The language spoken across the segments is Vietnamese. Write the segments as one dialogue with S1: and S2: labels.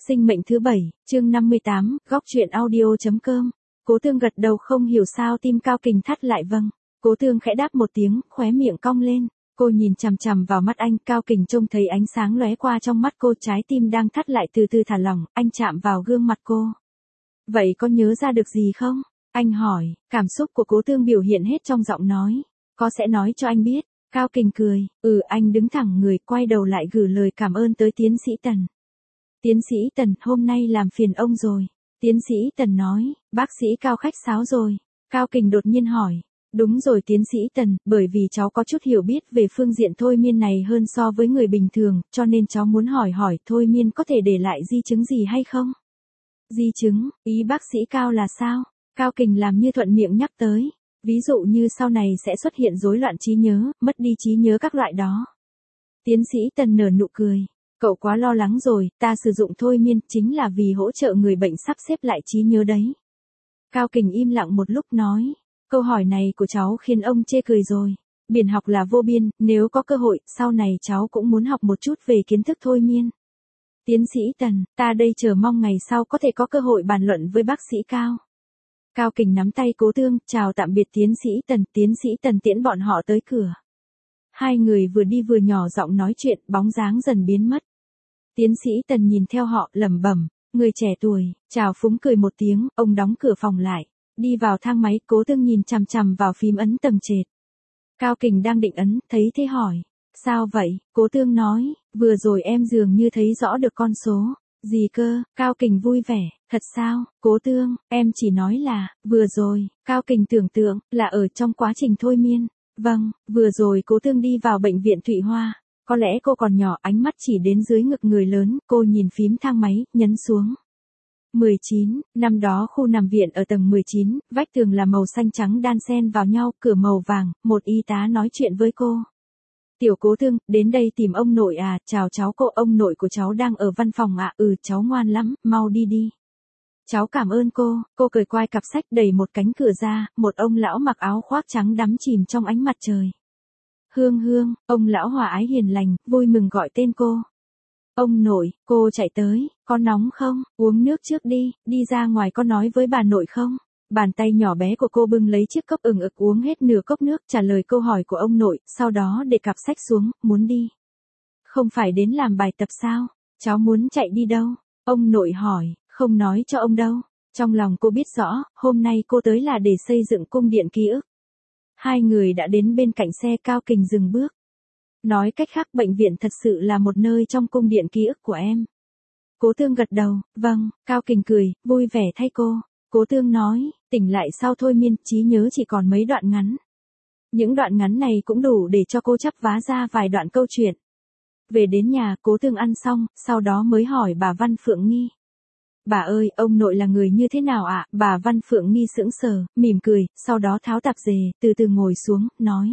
S1: Sinh mệnh thứ 7, chương 58, góc truyện audio.com. Cố Tương gật đầu không hiểu sao tim Cao Kình thắt lại vâng. Cố Tương khẽ đáp một tiếng, khóe miệng cong lên. Cô nhìn chằm chằm vào mắt anh, Cao Kình trông thấy ánh sáng lóe qua trong mắt cô, trái tim đang thắt lại từ từ thả lỏng, anh chạm vào gương mặt cô. Vậy có nhớ ra được gì không? Anh hỏi, cảm xúc của Cố Tương biểu hiện hết trong giọng nói. Có sẽ nói cho anh biết. Cao Kình cười, anh đứng thẳng người, quay đầu lại gửi lời cảm ơn tới tiến sĩ Tần. Tiến sĩ Tần, hôm nay làm phiền ông rồi. Tiến sĩ Tần nói, bác sĩ Cao khách sáo rồi. Cao Kình đột nhiên hỏi, đúng rồi tiến sĩ Tần, bởi vì cháu có chút hiểu biết về phương diện thôi miên này hơn so với người bình thường, cho nên cháu muốn hỏi thôi miên có thể để lại di chứng gì hay không? Di chứng, ý bác sĩ Cao là sao? Cao Kình làm như thuận miệng nhắc tới. Ví dụ như sau này sẽ xuất hiện rối loạn trí nhớ, mất đi trí nhớ các loại đó. Tiến sĩ Tần nở nụ cười. Cậu quá lo lắng rồi, ta sử dụng thôi miên chính là vì hỗ trợ người bệnh sắp xếp lại trí nhớ đấy. Cao Kình im lặng một lúc nói. Câu hỏi này của cháu khiến ông chê cười rồi. Biển học là vô biên, nếu có cơ hội, sau này cháu cũng muốn học một chút về kiến thức thôi miên. Tiến sĩ Tần, ta đây chờ mong ngày sau có thể có cơ hội bàn luận với bác sĩ Cao. Cao Kình nắm tay Cố Tương, chào tạm biệt tiến sĩ Tần tiễn bọn họ tới cửa. Hai người vừa đi vừa nhỏ giọng nói chuyện, bóng dáng dần biến mất. Tiến sĩ Tần nhìn theo họ, lẩm bẩm, người trẻ tuổi, chào phúng cười một tiếng, ông đóng cửa phòng lại, đi vào thang máy, Cố Tương nhìn chằm chằm vào phím ấn tầng trệt. Cao Kình đang định ấn, thấy thế hỏi, sao vậy? Cố Tương nói, vừa rồi em dường như thấy rõ được con số. Gì cơ? Cao Kình vui vẻ, thật sao? Cố Tương, em chỉ nói là, vừa rồi, Cao Kình tưởng tượng, là ở trong quá trình thôi miên. Vâng, vừa rồi Cố Tương đi vào bệnh viện Thụy Hoa, có lẽ cô còn nhỏ, ánh mắt chỉ đến dưới ngực người lớn, cô nhìn phím thang máy, nhấn xuống. 19, năm đó khu nằm viện ở tầng 19, vách tường là màu xanh trắng đan xen vào nhau, cửa màu vàng, một y tá nói chuyện với cô. Tiểu Cố Tương, đến đây tìm ông nội à, chào cháu cô, ông nội của cháu đang ở văn phòng ạ, cháu ngoan lắm, mau đi đi. Cháu cảm ơn cô cởi quai cặp sách đẩy một cánh cửa ra, một ông lão mặc áo khoác trắng đắm chìm trong ánh mặt trời. Hương, ông lão hòa ái hiền lành, vui mừng gọi tên cô. Ông nội, cô chạy tới, có nóng không, uống nước trước đi ra ngoài có nói với bà nội không? Bàn tay nhỏ bé của cô bưng lấy chiếc cốc ực uống hết nửa cốc nước, trả lời câu hỏi của ông nội, sau đó để cặp sách xuống, muốn đi. Không phải đến làm bài tập sao? Cháu muốn chạy đi đâu? Ông nội hỏi, không nói cho ông đâu. Trong lòng cô biết rõ, hôm nay cô tới là để xây dựng cung điện ký ức. Hai người đã đến bên cạnh xe, Cao Kình dừng bước. Nói cách khác, bệnh viện thật sự là một nơi trong cung điện ký ức của em. Cố Tương gật đầu, vâng, Cao Kình cười, vui vẻ thay cô. Cố Tương nói, tỉnh lại sau thôi miên, trí nhớ chỉ còn mấy đoạn ngắn. Những đoạn ngắn này cũng đủ để cho cô chắp vá ra vài đoạn câu chuyện. Về đến nhà, Cố Tương ăn xong, sau đó mới hỏi bà Văn Phượng Nghi. Bà ơi, ông nội là người như thế nào ạ? Bà Văn Phượng Nghi sững sờ, mỉm cười, sau đó tháo tạp dề, từ từ ngồi xuống, nói.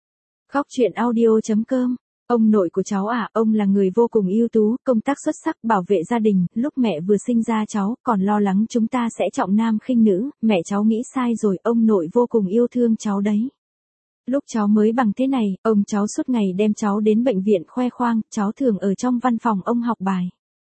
S1: Góc truyện audio.com. Ông nội của cháu ông là người vô cùng ưu tú, công tác xuất sắc, bảo vệ gia đình, lúc mẹ vừa sinh ra cháu, còn lo lắng chúng ta sẽ trọng nam khinh nữ, mẹ cháu nghĩ sai rồi, ông nội vô cùng yêu thương cháu đấy. Lúc cháu mới bằng thế này, ông cháu suốt ngày đem cháu đến bệnh viện khoe khoang, cháu thường ở trong văn phòng ông học bài.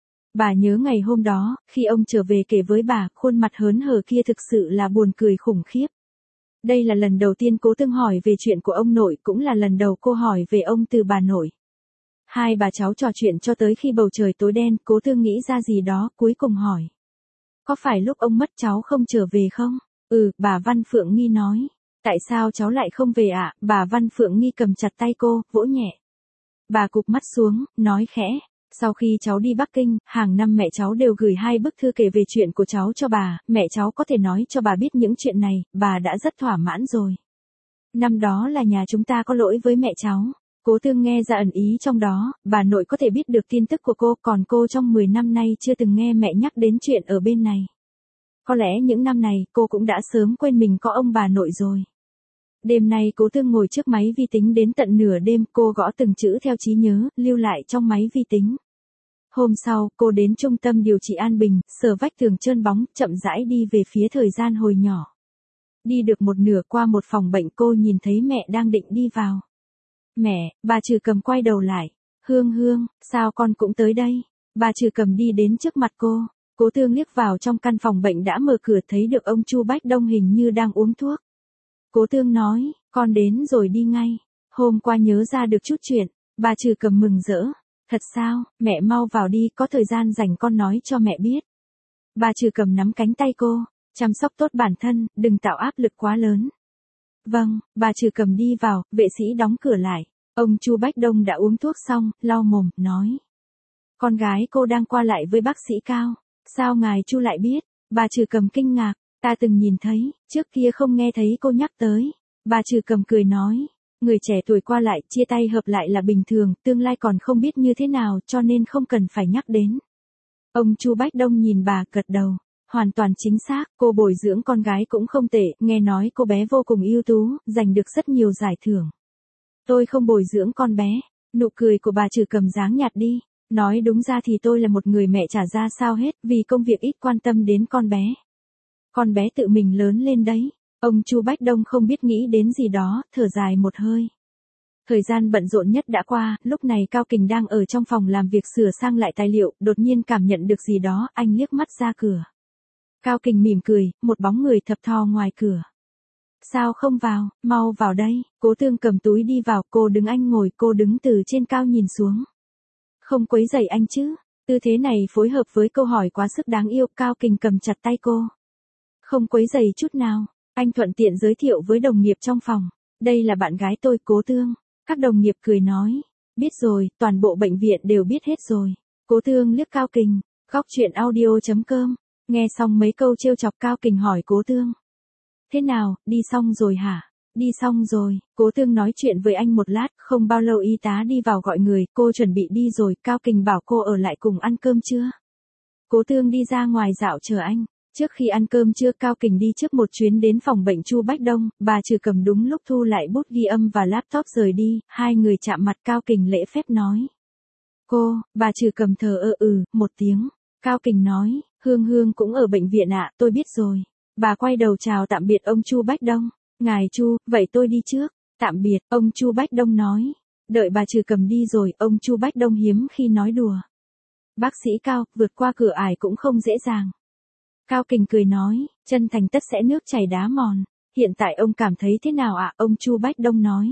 S1: Bà nhớ ngày hôm đó, khi ông trở về kể với bà, khuôn mặt hớn hở kia thực sự là buồn cười khủng khiếp. Đây là lần đầu tiên Cố Tương hỏi về chuyện của ông nội, cũng là lần đầu cô hỏi về ông từ bà nội. Hai bà cháu trò chuyện cho tới khi bầu trời tối đen, Cố Tương nghĩ ra gì đó, cuối cùng hỏi. Có phải lúc ông mất cháu không trở về không? Bà Văn Phượng Nghi nói. Tại sao cháu lại không về ạ? Bà Văn Phượng Nghi cầm chặt tay cô, vỗ nhẹ. Bà cụp mắt xuống, nói khẽ. Sau khi cháu đi Bắc Kinh, hàng năm mẹ cháu đều gửi 2 bức thư kể về chuyện của cháu cho bà, mẹ cháu có thể nói cho bà biết những chuyện này, bà đã rất thỏa mãn rồi. Năm đó là nhà chúng ta có lỗi với mẹ cháu. Cố Tương nghe ra ẩn ý trong đó, bà nội có thể biết được tin tức của cô, còn cô trong 10 năm nay chưa từng nghe mẹ nhắc đến chuyện ở bên này. Có lẽ những năm này, cô cũng đã sớm quên mình có ông bà nội rồi. Đêm nay Cố Tương ngồi trước máy vi tính đến tận nửa đêm, cô gõ từng chữ theo trí nhớ, lưu lại trong máy vi tính. Hôm sau, cô đến trung tâm điều trị An Bình, sờ vách tường trơn bóng, chậm rãi đi về phía thời gian hồi nhỏ. Đi được một nửa qua một phòng bệnh, cô nhìn thấy mẹ đang định đi vào. Mẹ, bà Trừ Cầm quay đầu lại. Hương, sao con cũng tới đây? Bà Trừ Cầm đi đến trước mặt cô. Cố Tương liếc vào trong căn phòng bệnh đã mở cửa thấy được ông Chu Bách Đông hình như đang uống thuốc. Cố Tương nói, con đến rồi đi ngay. Hôm qua nhớ ra được chút chuyện. Bà Trừ Cầm mừng rỡ. Thật sao, mẹ mau vào đi, có thời gian rảnh con nói cho mẹ biết. Bà Trừ Cầm nắm cánh tay cô, chăm sóc tốt bản thân, đừng tạo áp lực quá lớn. Vâng, bà Trừ Cầm đi vào, vệ sĩ đóng cửa lại. Ông Chu Bách Đông đã uống thuốc xong, lau mồm, nói. Con gái cô đang qua lại với bác sĩ Cao. Sao ngài Chu lại biết? Bà Trừ Cầm kinh ngạc, ta từng nhìn thấy, trước kia không nghe thấy cô nhắc tới. Bà Trừ Cầm cười nói. Người trẻ tuổi qua lại, chia tay hợp lại là bình thường, tương lai còn không biết như thế nào cho nên không cần phải nhắc đến. Ông Chu Bách Đông nhìn bà, gật đầu. Hoàn toàn chính xác, cô bồi dưỡng con gái cũng không tệ, nghe nói cô bé vô cùng ưu tú, giành được rất nhiều giải thưởng. Tôi không bồi dưỡng con bé. Nụ cười của bà Trừ Cầm dáng nhạt đi. Nói đúng ra thì tôi là một người mẹ chả ra sao hết, vì công việc ít quan tâm đến con bé. Con bé tự mình lớn lên đấy. Ông Chu Bách Đông không biết nghĩ đến gì đó, thở dài một hơi. Thời gian bận rộn nhất đã qua, lúc này Cao Kình đang ở trong phòng làm việc sửa sang lại tài liệu, đột nhiên cảm nhận được gì đó, anh liếc mắt ra cửa. Cao Kình mỉm cười, một bóng người thập thò ngoài cửa. Sao không vào, mau vào đây. Cố Tương cầm túi đi vào, cô đứng anh ngồi, cô đứng từ trên cao nhìn xuống. Không quấy rầy anh chứ? Tư thế này phối hợp với câu hỏi quá sức đáng yêu, Cao Kình cầm chặt tay cô. Không quấy rầy chút nào, anh thuận tiện giới thiệu với đồng nghiệp trong phòng. Đây là bạn gái tôi, Cố Tương. Các đồng nghiệp cười nói. Biết rồi, toàn bộ bệnh viện đều biết hết rồi. Cố Tương liếc Cao Kình. Góc chuyện audio.com. Nghe xong mấy câu trêu chọc, Cao Kình hỏi Cố Tương. Thế nào, đi xong rồi hả? Đi xong rồi, Cố Tương nói chuyện với anh một lát, không bao lâu y tá đi vào gọi người, cô chuẩn bị đi rồi, Cao Kình bảo cô ở lại cùng ăn cơm trưa. Cố Tương đi ra ngoài dạo chờ anh. Trước khi ăn cơm trưa, Cao Kình đi trước một chuyến đến phòng bệnh Chu Bách Đông, bà Trừ Cầm đúng lúc thu lại bút ghi âm và laptop rời đi, hai người chạm mặt, Cao Kình lễ phép nói. Cô, bà Trừ Cầm thờ một tiếng. Cao Kình nói, Hương Hương cũng ở bệnh viện ạ, tôi biết rồi. Bà quay đầu chào tạm biệt ông Chu Bách Đông. Ngài Chu, vậy tôi đi trước. Tạm biệt, ông Chu Bách Đông nói. Đợi bà Trừ Cầm đi rồi, ông Chu Bách Đông hiếm khi nói đùa. Bác sĩ Cao, vượt qua cửa ải cũng không dễ dàng. Cao Kình cười nói, chân thành tất sẽ nước chảy đá mòn. Hiện tại ông cảm thấy thế nào ạ? Ông Chu Bách Đông nói.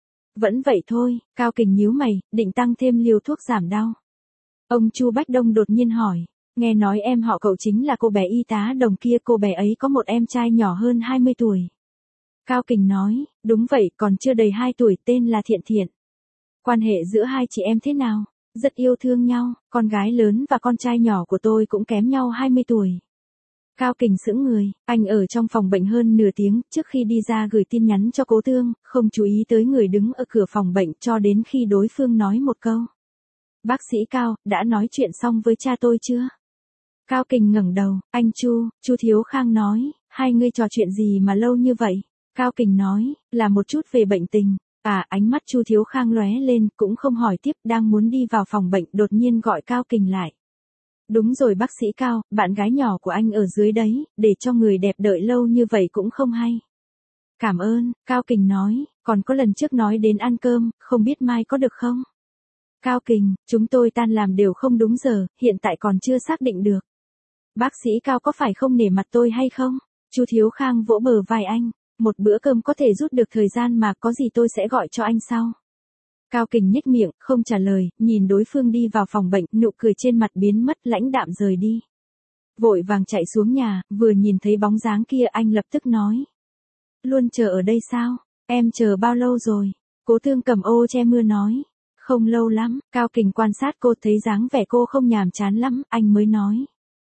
S1: Vẫn vậy thôi, Cao Kình nhíu mày, định tăng thêm liều thuốc giảm đau. Ông Chu Bách Đông đột nhiên hỏi. Nghe nói em họ cậu chính là cô bé y tá đồng kia, cô bé ấy có một em trai nhỏ hơn 20 tuổi. Cao Kình nói, đúng vậy, còn chưa đầy 2 tuổi, tên là Thiện Thiện. Quan hệ giữa hai chị em thế nào? Rất yêu thương nhau, con gái lớn và con trai nhỏ của tôi cũng kém nhau 20 tuổi. Cao Kình sững người, anh ở trong phòng bệnh hơn nửa tiếng, trước khi đi ra gửi tin nhắn cho Cố Tương, không chú ý tới người đứng ở cửa phòng bệnh cho đến khi đối phương nói một câu. Bác sĩ Cao, đã nói chuyện xong với cha tôi chưa? Cao Kình ngẩng đầu, anh Chu Thiếu Khang nói, hai người trò chuyện gì mà lâu như vậy? Cao Kình nói, là một chút về bệnh tình. Ánh mắt Chu Thiếu Khang lóe lên, cũng không hỏi tiếp, đang muốn đi vào phòng bệnh, đột nhiên gọi Cao Kình lại. Đúng rồi bác sĩ Cao, bạn gái nhỏ của anh ở dưới đấy, để cho người đẹp đợi lâu như vậy cũng không hay. Cảm ơn, Cao Kình nói, còn có lần trước nói đến ăn cơm, không biết mai có được không? Cao Kình, chúng tôi tan làm đều không đúng giờ, hiện tại còn chưa xác định được. Bác sĩ Cao có phải không nể mặt tôi hay không? Chu Thiếu Khang vỗ bờ vai anh. Một bữa cơm có thể rút được thời gian mà, có gì tôi sẽ gọi cho anh sau. Cao Kình nhếch miệng, không trả lời, nhìn đối phương đi vào phòng bệnh, nụ cười trên mặt biến mất, lãnh đạm rời đi. Vội vàng chạy xuống nhà, vừa nhìn thấy bóng dáng kia anh lập tức nói. Luôn chờ ở đây sao? Em chờ bao lâu rồi? Cố Tương cầm ô che mưa nói. Không lâu lắm, Cao Kình quan sát cô thấy dáng vẻ cô không nhàm chán lắm, anh mới nói.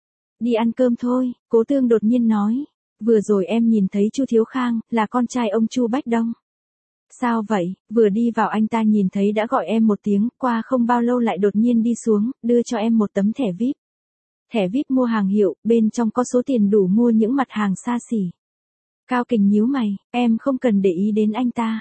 S1: Đi ăn cơm thôi, Cố Tương đột nhiên nói. Vừa rồi em nhìn thấy Chu Thiếu Khang, là con trai ông Chu Bách Đông. Sao vậy, vừa đi vào anh ta nhìn thấy đã gọi em một tiếng, qua không bao lâu lại đột nhiên đi xuống, đưa cho em một tấm thẻ VIP. Thẻ VIP mua hàng hiệu, bên trong có số tiền đủ mua những mặt hàng xa xỉ. Cao Kình nhíu mày, em không cần để ý đến anh ta.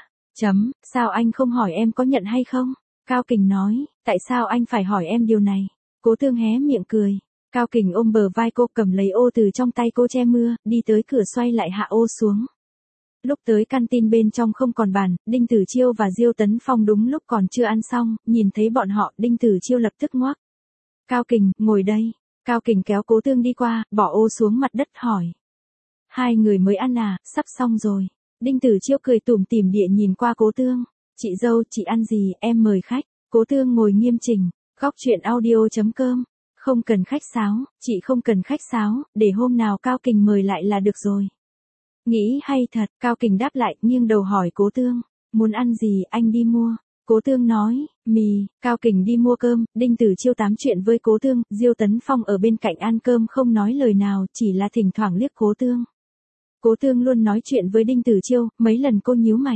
S1: Sao anh không hỏi em có nhận hay không? Cao Kình nói, tại sao anh phải hỏi em điều này? Cố Tương hé miệng cười. Cao Kình ôm bờ vai cô, cầm lấy ô từ trong tay cô che mưa, đi tới cửa xoay lại hạ ô xuống. Lúc tới căn tin bên trong không còn bàn, Đinh Tử Chiêu và Diêu Tấn Phong đúng lúc còn chưa ăn xong, nhìn thấy bọn họ, Đinh Tử Chiêu lập tức ngoác. Cao Kình, ngồi đây. Cao Kình kéo Cố Tương đi qua, bỏ ô xuống mặt đất hỏi. Hai người mới ăn à, sắp xong rồi. Đinh Tử Chiêu cười tủm tỉm địa nhìn qua Cố Tương. Chị dâu, chị ăn gì, em mời khách. Cố Tương ngồi nghiêm chỉnh. Góc chuyện audio.com. Không cần khách sáo, chị không cần khách sáo, để hôm nào Cao Kình mời lại là được rồi. Nghĩ hay thật, Cao Kình đáp lại, nghiêng đầu hỏi Cố Tương. Muốn ăn gì, anh đi mua. Cố Tương nói, mì. Cao Kình đi mua cơm, Đinh Tử Chiêu tám chuyện với Cố Tương, Diêu Tấn Phong ở bên cạnh ăn cơm không nói lời nào, chỉ là thỉnh thoảng liếc Cố Tương. Cố Tương luôn nói chuyện với Đinh Tử Chiêu, mấy lần cô nhíu mày.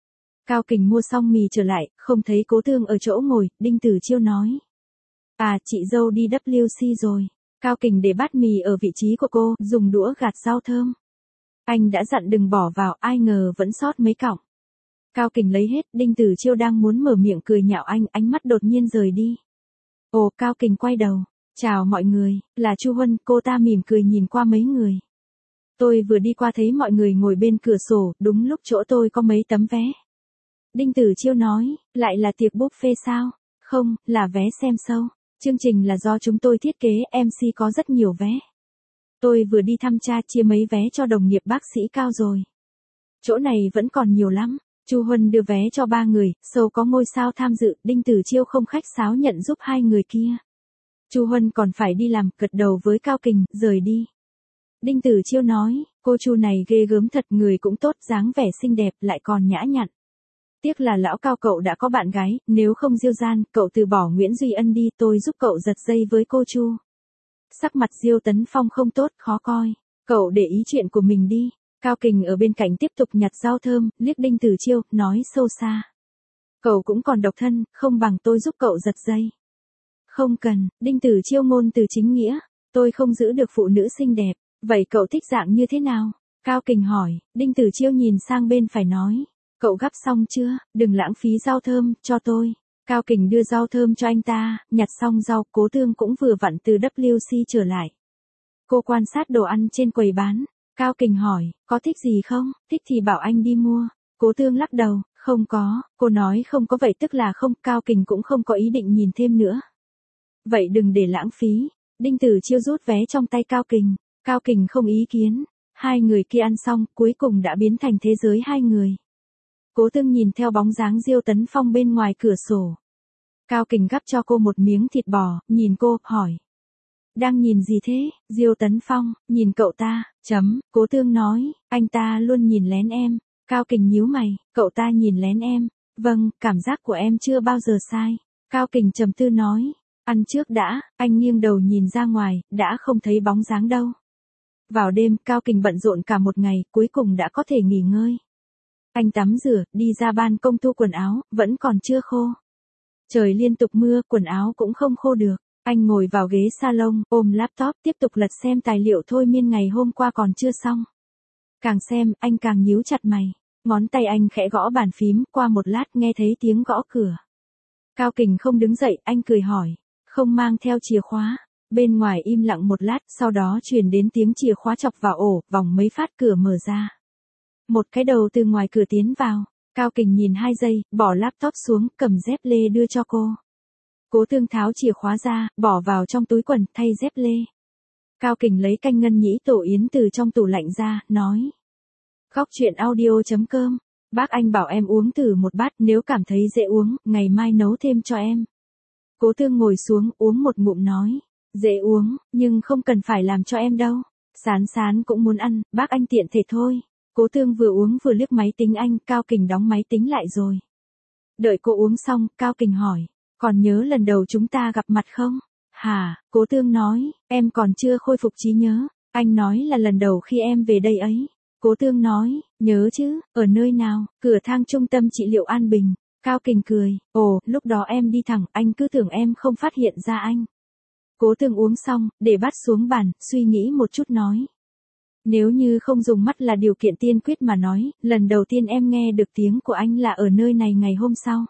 S1: Cao Kình mua xong mì trở lại, không thấy Cố Tương ở chỗ ngồi, Đinh Tử Chiêu nói. À, chị dâu đi WC rồi. Cao Kình để bát mì ở vị trí của cô, dùng đũa gạt rau thơm. Anh đã dặn đừng bỏ vào, ai ngờ vẫn sót mấy cọng. Cao Kình lấy hết, Đinh Tử Chiêu đang muốn mở miệng cười nhạo anh, ánh mắt đột nhiên rời đi. Ồ, Cao Kình quay đầu. Chào mọi người, là Chu Huân, cô ta mỉm cười nhìn qua mấy người. Tôi vừa đi qua thấy mọi người ngồi bên cửa sổ, đúng lúc chỗ tôi có mấy tấm vé. Đinh Tử Chiêu nói, lại là tiệc buffet sao? Không, là vé xem show. Chương trình là do chúng tôi thiết kế, MC có rất nhiều vé. Tôi vừa đi thăm cha chia mấy vé cho đồng nghiệp bác sĩ Cao rồi. Chỗ này vẫn còn nhiều lắm. Chu Huân đưa vé cho 3 người, show có ngôi sao tham dự, Đinh Tử Chiêu không khách sáo nhận giúp 2 người kia. Chu Huân còn phải đi làm, gật đầu với Cao Kình, rời đi. Đinh Tử Chiêu nói, cô Chu này ghê gớm thật, người cũng tốt, dáng vẻ xinh đẹp, lại còn nhã nhặn. Tiếc là lão Cao cậu đã có bạn gái, nếu không Diêu gian, cậu từ bỏ Nguyễn Duy Ân đi, tôi giúp cậu giật dây với cô Chu. Sắc mặt Diêu Tấn Phong không tốt, khó coi. Cậu để ý chuyện của mình đi. Cao Kình ở bên cạnh tiếp tục nhặt rau thơm, liếc Đinh Tử Chiêu, nói sâu xa. Cậu cũng còn độc thân, không bằng tôi giúp cậu giật dây. Không cần, Đinh Tử Chiêu ngôn từ chính nghĩa. Tôi không giữ được phụ nữ xinh đẹp. Vậy cậu thích dạng như thế nào? Cao Kình hỏi, Đinh Tử Chiêu nhìn sang bên phải nói. Cậu gắp xong chưa, đừng lãng phí rau thơm, cho tôi. Cao Kình đưa rau thơm cho anh ta, nhặt xong rau, Cố Tương cũng vừa vặn từ WC trở lại. Cô quan sát đồ ăn trên quầy bán. Cao Kình hỏi, có thích gì không, thích thì bảo anh đi mua. Cố Tương lắc đầu, không có, cô nói không có vậy tức là không, Cao Kình cũng không có ý định nhìn thêm nữa. Vậy đừng để lãng phí. Đinh Tử Chiêu rút vé trong tay Cao Kình. Cao Kình không ý kiến. Hai người kia ăn xong, cuối cùng đã biến thành thế giới hai người. Cố Tương nhìn theo bóng dáng Diêu Tấn Phong bên ngoài cửa sổ. Cao Kình gắp cho cô một miếng thịt bò, nhìn cô, hỏi. Đang nhìn gì thế, Diêu Tấn Phong, nhìn cậu ta, Cố Tương nói, anh ta luôn nhìn lén em. Cao Kình nhíu mày, cậu ta nhìn lén em. Vâng, cảm giác của em chưa bao giờ sai. Cao Kình trầm tư nói, ăn trước đã, anh nghiêng đầu nhìn ra ngoài, đã không thấy bóng dáng đâu. Vào đêm, Cao Kình bận rộn cả một ngày, cuối cùng đã có thể nghỉ ngơi. Anh tắm rửa, đi ra ban công thu quần áo, vẫn còn chưa khô. Trời liên tục mưa, quần áo cũng không khô được. Anh ngồi vào ghế salon, ôm laptop, tiếp tục lật xem tài liệu thôi miên ngày hôm qua còn chưa xong. Càng xem, anh càng nhíu chặt mày. Ngón tay anh khẽ gõ bàn phím, qua một lát nghe thấy tiếng gõ cửa. Cao Kình không đứng dậy, anh cười hỏi. Không mang theo chìa khóa. Bên ngoài im lặng một lát, sau đó truyền đến tiếng chìa khóa chọc vào ổ, vòng mấy phát cửa mở ra. Một cái đầu từ ngoài cửa tiến vào. Cao Kình nhìn 2 giây, bỏ laptop xuống, cầm dép lê đưa cho cô. Cố Tương tháo chìa khóa ra, bỏ vào trong túi quần, thay dép lê. Cao Kình lấy canh ngân nhĩ tổ yến từ trong tủ lạnh ra, nói. Góc chuyện audio.com. Bác anh bảo em uống thử một bát, nếu cảm thấy dễ uống, ngày mai nấu thêm cho em. Cố Tương ngồi xuống, uống một ngụm nói. Dễ uống, nhưng không cần phải làm cho em đâu. Sán Sán cũng muốn ăn, bác anh tiện thể thôi. Cố Tương vừa uống vừa liếc máy tính anh, Cao Kình đóng máy tính lại rồi. Đợi cô uống xong, Cao Kình hỏi. Còn nhớ lần đầu chúng ta gặp mặt không? Hả, Cố Tương nói, em còn chưa khôi phục trí nhớ. Anh nói là lần đầu khi em về đây ấy. Cố Tương nói, nhớ chứ, ở nơi nào, cửa thang trung tâm trị liệu An Bình. Cao Kình cười, ồ, lúc đó em đi thẳng, anh cứ tưởng em không phát hiện ra anh. Cố Tương uống xong, để bát xuống bàn, suy nghĩ một chút nói. Nếu như không dùng mắt là điều kiện tiên quyết mà nói, lần đầu tiên em nghe được tiếng của anh là ở nơi này ngày hôm sau.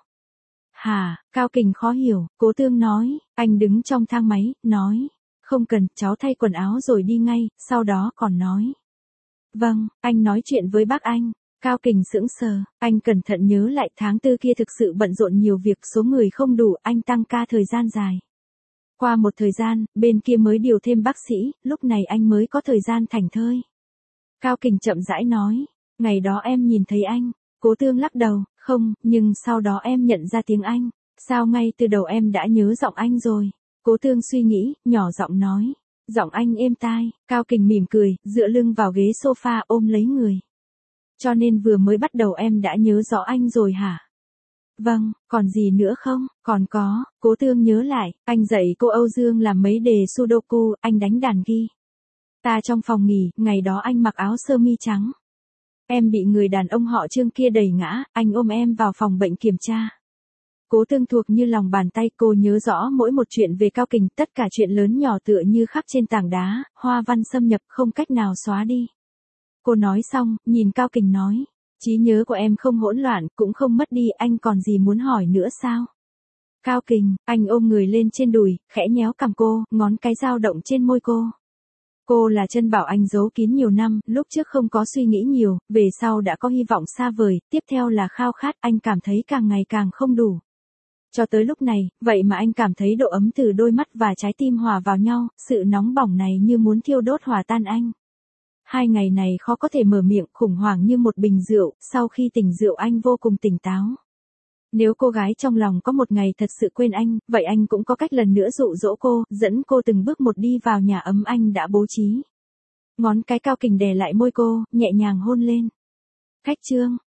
S1: Hả, Cao Kình khó hiểu, Cố Tương nói, anh đứng trong thang máy, nói. Không cần, cháu thay quần áo rồi đi ngay, sau đó còn nói. Vâng, anh nói chuyện với bác anh. Cao Kình sững sờ, anh cẩn thận nhớ lại tháng 4 kia thực sự bận rộn nhiều việc, số người không đủ, anh tăng ca thời gian dài. Qua một thời gian, bên kia mới điều thêm bác sĩ, lúc này anh mới có thời gian thảnh thơi. Cao Kình chậm rãi nói, ngày đó em nhìn thấy anh. Cố Tương lắc đầu, không, nhưng sau đó em nhận ra tiếng anh. Sao ngay từ đầu em đã nhớ giọng anh rồi? Cố Tương suy nghĩ, nhỏ giọng nói. Giọng anh êm tai. Cao Kình mỉm cười, dựa lưng vào ghế sofa ôm lấy người. Cho nên vừa mới bắt đầu em đã nhớ rõ anh rồi hả? Vâng, còn gì nữa không? Còn có, Cố Tương nhớ lại, anh dạy cô Âu Dương làm mấy đề Sudoku, anh đánh đàn ghi. Ta trong phòng nghỉ, ngày đó anh mặc áo sơ mi trắng. Em bị người đàn ông họ Trương kia đẩy ngã, anh ôm em vào phòng bệnh kiểm tra. Cố Tương thuộc như lòng bàn tay, cô nhớ rõ mỗi một chuyện về Cao Kình, tất cả chuyện lớn nhỏ tựa như khắc trên tảng đá, hoa văn xâm nhập không cách nào xóa đi. Cô nói xong, nhìn Cao Kình nói, trí nhớ của em không hỗn loạn, cũng không mất đi, anh còn gì muốn hỏi nữa sao? Cao Kình, anh ôm người lên trên đùi, khẽ nhéo cằm cô, ngón cái dao động trên môi cô. Cô là chân bảo anh giấu kín nhiều năm, lúc trước không có suy nghĩ nhiều, về sau đã có hy vọng xa vời, tiếp theo là khao khát, anh cảm thấy càng ngày càng không đủ. Cho tới lúc này, vậy mà anh cảm thấy độ ấm từ đôi mắt và trái tim hòa vào nhau, sự nóng bỏng này như muốn thiêu đốt hòa tan anh. 2 ngày này khó có thể mở miệng, khủng hoảng như một bình rượu, sau khi tỉnh rượu anh vô cùng tỉnh táo. Nếu cô gái trong lòng có một ngày thật sự quên anh, vậy anh cũng có cách lần nữa dụ dỗ cô, dẫn cô từng bước một đi vào nhà ấm anh đã bố trí. Ngón cái Cao Kình đè lại môi cô, nhẹ nhàng hôn lên. Khách trương,